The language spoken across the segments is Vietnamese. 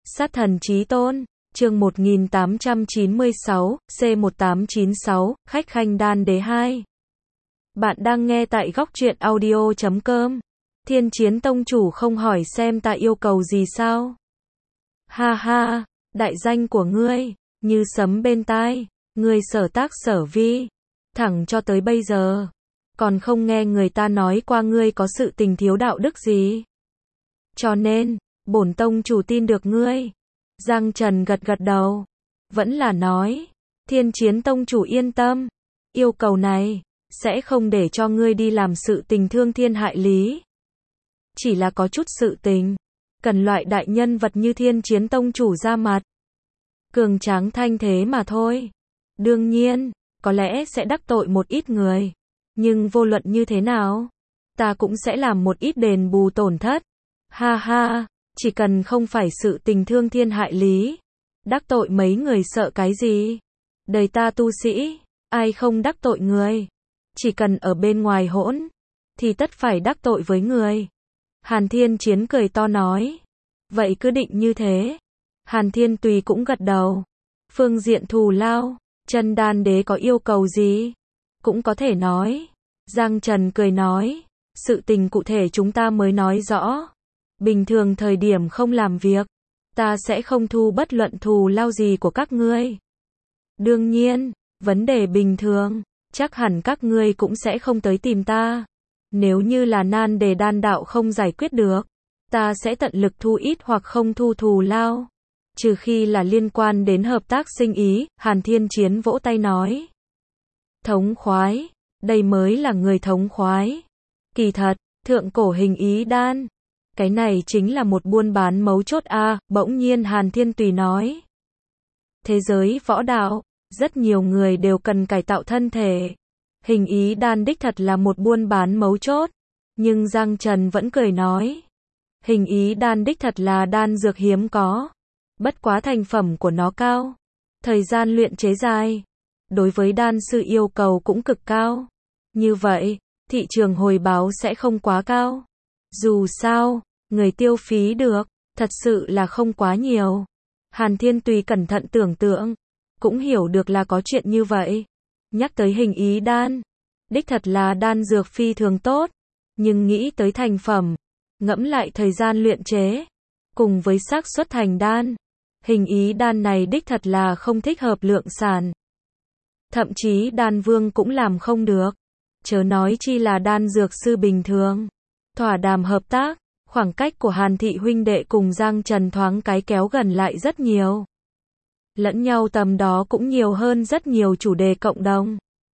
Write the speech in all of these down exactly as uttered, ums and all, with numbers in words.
Sát thần chí tôn, chương một nghìn tám trăm chín mươi sáu, C một tám chín sáu, khách khanh đan đế hai. Bạn đang nghe tại góc truyện audio chấm com. Thiên Chiến Tông chủ không hỏi xem ta yêu cầu gì sao? Ha ha, đại danh của ngươi, như sấm bên tai, ngươi sở tác sở vi, thẳng cho tới bây giờ, còn không nghe người ta nói qua ngươi có sự tình thiếu đạo đức gì. Cho nên, bổn tông chủ tin được ngươi. Giang Trần gật gật đầu, vẫn là nói, Thiên Chiến Tông chủ yên tâm, yêu cầu này, sẽ không để cho ngươi đi làm sự tình thương thiên hại lý. Chỉ là có chút sự tình, cần loại đại nhân vật như Thiên Chiến Tông chủ ra mặt. Cường tráng thanh thế mà thôi. Đương nhiên, có lẽ sẽ đắc tội một ít người. Nhưng vô luận như thế nào, ta cũng sẽ làm một ít đền bù tổn thất. Ha ha, chỉ cần không phải sự tình thương thiên hại lý. Đắc tội mấy người sợ cái gì? Đời ta tu sĩ, ai không đắc tội người? Chỉ cần ở bên ngoài hỗn, thì tất phải đắc tội với người. Hàn Thiên Chiến cười to nói. Vậy cứ định như thế. Hàn Thiên Tùy cũng gật đầu. Phương diện thù lao, Chân Đan Đế có yêu cầu gì? Cũng có thể nói. Giang Trần cười nói. Sự tình cụ thể chúng ta mới nói rõ. Bình thường thời điểm không làm việc, ta sẽ không thu bất luận thù lao gì của các ngươi. Đương nhiên, vấn đề bình thường, chắc hẳn các ngươi cũng sẽ không tới tìm ta. Nếu như là nan đề đan đạo không giải quyết được, ta sẽ tận lực thu ít hoặc không thu thù lao. Trừ khi là liên quan đến hợp tác sinh ý, Hàn Thiên Chiến vỗ tay nói. Thống khoái, đây mới là người thống khoái. Kỳ thật, thượng cổ hình ý đan, cái này chính là một buôn bán mấu chốt a, à, bỗng nhiên Hàn Thiên Tùy nói. Thế giới võ đạo, rất nhiều người đều cần cải tạo thân thể. Hình ý đan đích thật là một buôn bán mấu chốt. Nhưng Giang Trần vẫn cười nói. Hình ý đan đích thật là đan dược hiếm có. Bất quá thành phẩm của nó cao. Thời gian luyện chế dài. Đối với đan sư yêu cầu cũng cực cao. Như vậy, thị trường hồi báo sẽ không quá cao. Dù sao, người tiêu phí được, thật sự là không quá nhiều. Hàn Thiên Tùy cẩn thận tưởng tượng, cũng hiểu được là có chuyện như vậy. Nhắc tới hình ý đan, đích thật là đan dược phi thường tốt, nhưng nghĩ tới thành phẩm, ngẫm lại thời gian luyện chế, cùng với xác suất thành đan, hình ý đan này đích thật là không thích hợp lượng sản. Thậm chí đan vương cũng làm không được, chớ nói chi là đan dược sư bình thường. Thỏa đàm hợp tác, khoảng cách của Hàn thị huynh đệ cùng Giang Trần thoáng cái kéo gần lại rất nhiều. Lẫn nhau tầm đó cũng nhiều hơn rất nhiều chủ đề cộng đồng.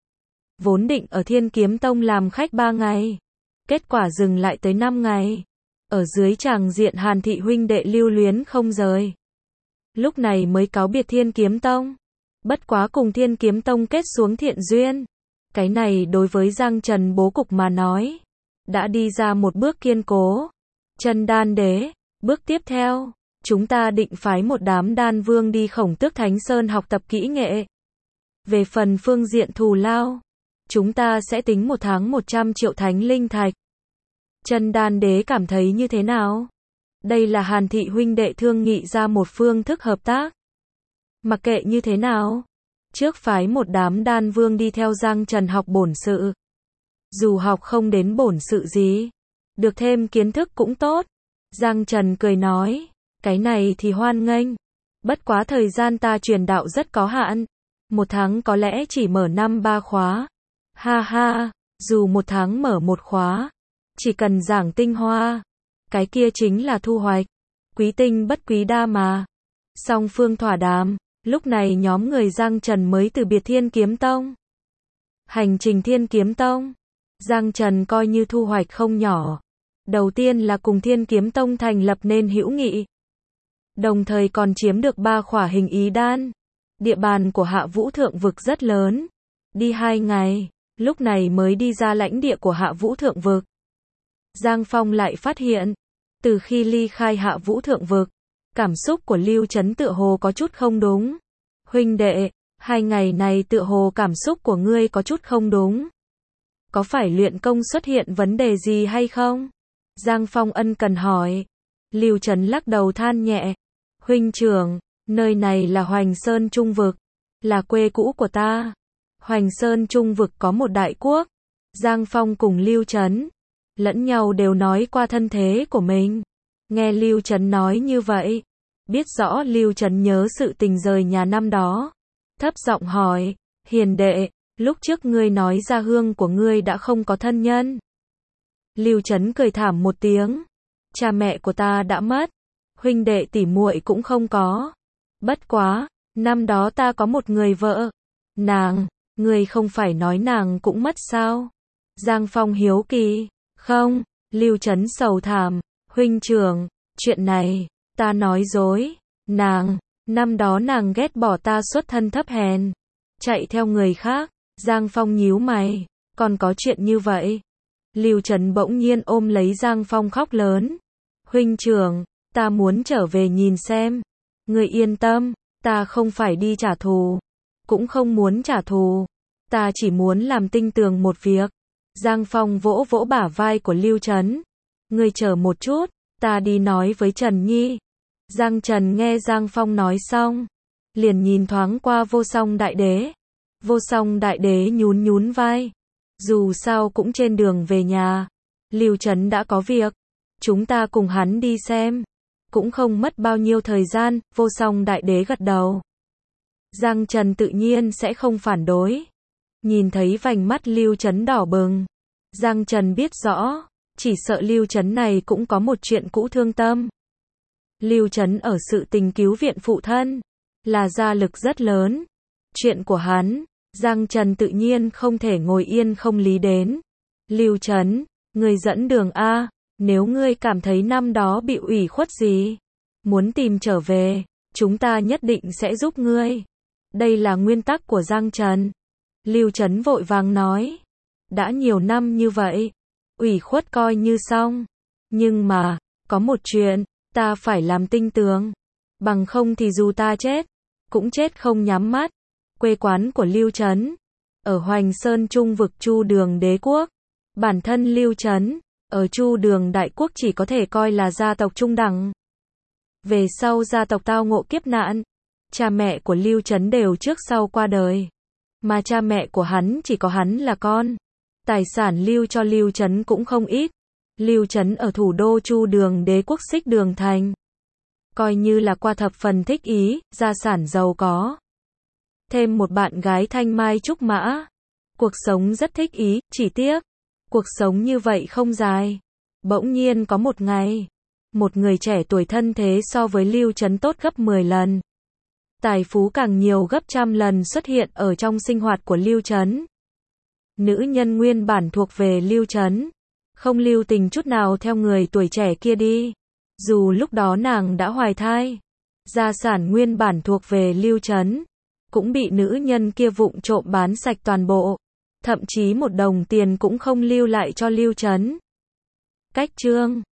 Vốn định ở Thiên Kiếm Tông làm khách ba ngày, kết quả dừng lại tới năm ngày. Ở dưới tràng diện Hàn thị huynh đệ lưu luyến không rời. Lúc này mới cáo biệt Thiên Kiếm Tông. Bất quá cùng Thiên Kiếm Tông kết xuống thiện duyên. Cái này đối với Giang Trần bố cục mà nói, đã đi ra một bước kiên cố. Chân Đan Đế, bước tiếp theo, chúng ta định phái một đám đan vương đi Khổng Tước Thánh Sơn học tập kỹ nghệ. Về phần phương diện thù lao, chúng ta sẽ tính một tháng một trăm triệu thánh linh thạch. Chân Đan Đế cảm thấy như thế nào? Đây là Hàn thị huynh đệ thương nghị ra một phương thức hợp tác. Mặc kệ như thế nào, trước phái một đám đan vương đi theo Giang Trần học bổn sự. Dù học không đến bổn sự gì, được thêm kiến thức cũng tốt. Giang Trần cười nói, cái này thì hoan nghênh. Bất quá thời gian ta truyền đạo rất có hạn. Một tháng có lẽ chỉ mở năm ba khóa. Ha ha, dù một tháng mở một khóa, chỉ cần giảng tinh hoa, cái kia chính là thu hoạch. Quý tinh bất quý đa mà. Song phương thỏa đàm, lúc này nhóm người Giang Trần mới từ biệt Thiên Kiếm Tông. Hành trình Thiên Kiếm Tông, Giang Trần coi như thu hoạch không nhỏ. Đầu tiên là cùng Thiên Kiếm Tông thành lập nên hữu nghị. Đồng thời còn chiếm được ba khỏa hình ý đan. Địa bàn của Hạ Vũ Thượng Vực rất lớn. Đi hai ngày, lúc này mới đi ra lãnh địa của Hạ Vũ Thượng Vực. Giang Phong lại phát hiện, từ khi ly khai Hạ Vũ Thượng Vực, cảm xúc của Lưu Trấn tựa hồ có chút không đúng. Huynh đệ, hai ngày này tựa hồ cảm xúc của ngươi có chút không đúng. Có phải luyện công xuất hiện vấn đề gì hay không? Giang Phong ân cần hỏi. Lưu Trấn lắc đầu than nhẹ. Huynh trưởng, nơi này là Hoành Sơn Trung Vực, là quê cũ của ta. Hoành Sơn Trung Vực có một đại quốc, Giang Phong cùng Lưu Trấn, lẫn nhau đều nói qua thân thế của mình. Nghe Lưu Trấn nói như vậy, biết rõ Lưu Trấn nhớ sự tình rời nhà năm đó. Thấp giọng hỏi, hiền đệ, lúc trước ngươi nói gia hương của ngươi đã không có thân nhân. Lưu Trấn cười thảm một tiếng, cha mẹ của ta đã mất, huynh đệ tỷ muội cũng không có. Bất quá, năm đó ta có một người vợ. Nàng, ngươi không phải nói nàng cũng mất sao? Giang Phong hiếu kỳ, không, Lưu Trấn sầu thảm, huynh trưởng, chuyện này, ta nói dối, nàng, năm đó nàng ghét bỏ ta xuất thân thấp hèn, chạy theo người khác. Giang Phong nhíu mày, còn có chuyện như vậy? Lưu Trấn bỗng nhiên ôm lấy Giang Phong khóc lớn, huynh trưởng, ta muốn trở về nhìn xem. Ngươi yên tâm, ta không phải đi trả thù, cũng không muốn trả thù, ta chỉ muốn làm tinh tường một việc. Giang Phong vỗ vỗ bả vai của Lưu Trấn, ngươi chờ một chút, ta đi nói với Trần Nhi. Giang Trần nghe Giang Phong nói xong, liền nhìn thoáng qua Vô Song Đại Đế. Vô Song Đại Đế nhún nhún vai, dù sao cũng trên đường về nhà, Lưu Trấn đã có việc, chúng ta cùng hắn đi xem, cũng không mất bao nhiêu thời gian. Vô Song Đại Đế gật đầu. Giang Trần tự nhiên sẽ không phản đối. Nhìn thấy vành mắt Lưu Trấn đỏ bừng, Giang Trần biết rõ, chỉ sợ Lưu Trấn này cũng có một chuyện cũ thương tâm. Lưu Trấn ở sự tình cứu viện phụ thân, là gia lực rất lớn. Chuyện của hắn, Giang Trần tự nhiên không thể ngồi yên không lý đến. Lưu Trấn, ngươi dẫn đường a, nếu ngươi cảm thấy năm đó bị ủy khuất gì, muốn tìm trở về, chúng ta nhất định sẽ giúp ngươi. Đây là nguyên tắc của Giang Trần. Lưu Trấn vội vàng nói, đã nhiều năm như vậy, ủy khuất coi như xong, nhưng mà, có một chuyện, ta phải làm tinh tường, bằng không thì dù ta chết, cũng chết không nhắm mắt. Quê quán của Lưu Trấn, ở Hoành Sơn Trung Vực Chu Đường Đế Quốc. Bản thân Lưu Trấn, ở Chu Đường Đại Quốc chỉ có thể coi là gia tộc trung đẳng. Về sau gia tộc tao ngộ kiếp nạn, cha mẹ của Lưu Trấn đều trước sau qua đời, mà cha mẹ của hắn chỉ có hắn là con. Tài sản lưu cho Lưu Trấn cũng không ít. Lưu Trấn ở thủ đô Chu Đường Đế Quốc Xích Đường Thành, coi như là qua thập phần thích ý, gia sản giàu có. Thêm một bạn gái thanh mai trúc mã, cuộc sống rất thích ý, chỉ tiếc, cuộc sống như vậy không dài. Bỗng nhiên có một ngày, một người trẻ tuổi thân thế so với Lưu Trấn tốt gấp mười lần, tài phú càng nhiều gấp trăm lần xuất hiện ở trong sinh hoạt của Lưu Trấn. Nữ nhân nguyên bản thuộc về Lưu Trấn, không lưu tình chút nào theo người tuổi trẻ kia đi, dù lúc đó nàng đã hoài thai. Gia sản nguyên bản thuộc về Lưu Trấn, cũng bị nữ nhân kia vụng trộm bán sạch toàn bộ, thậm chí một đồng tiền cũng không lưu lại cho Lưu Trấn. Cách chương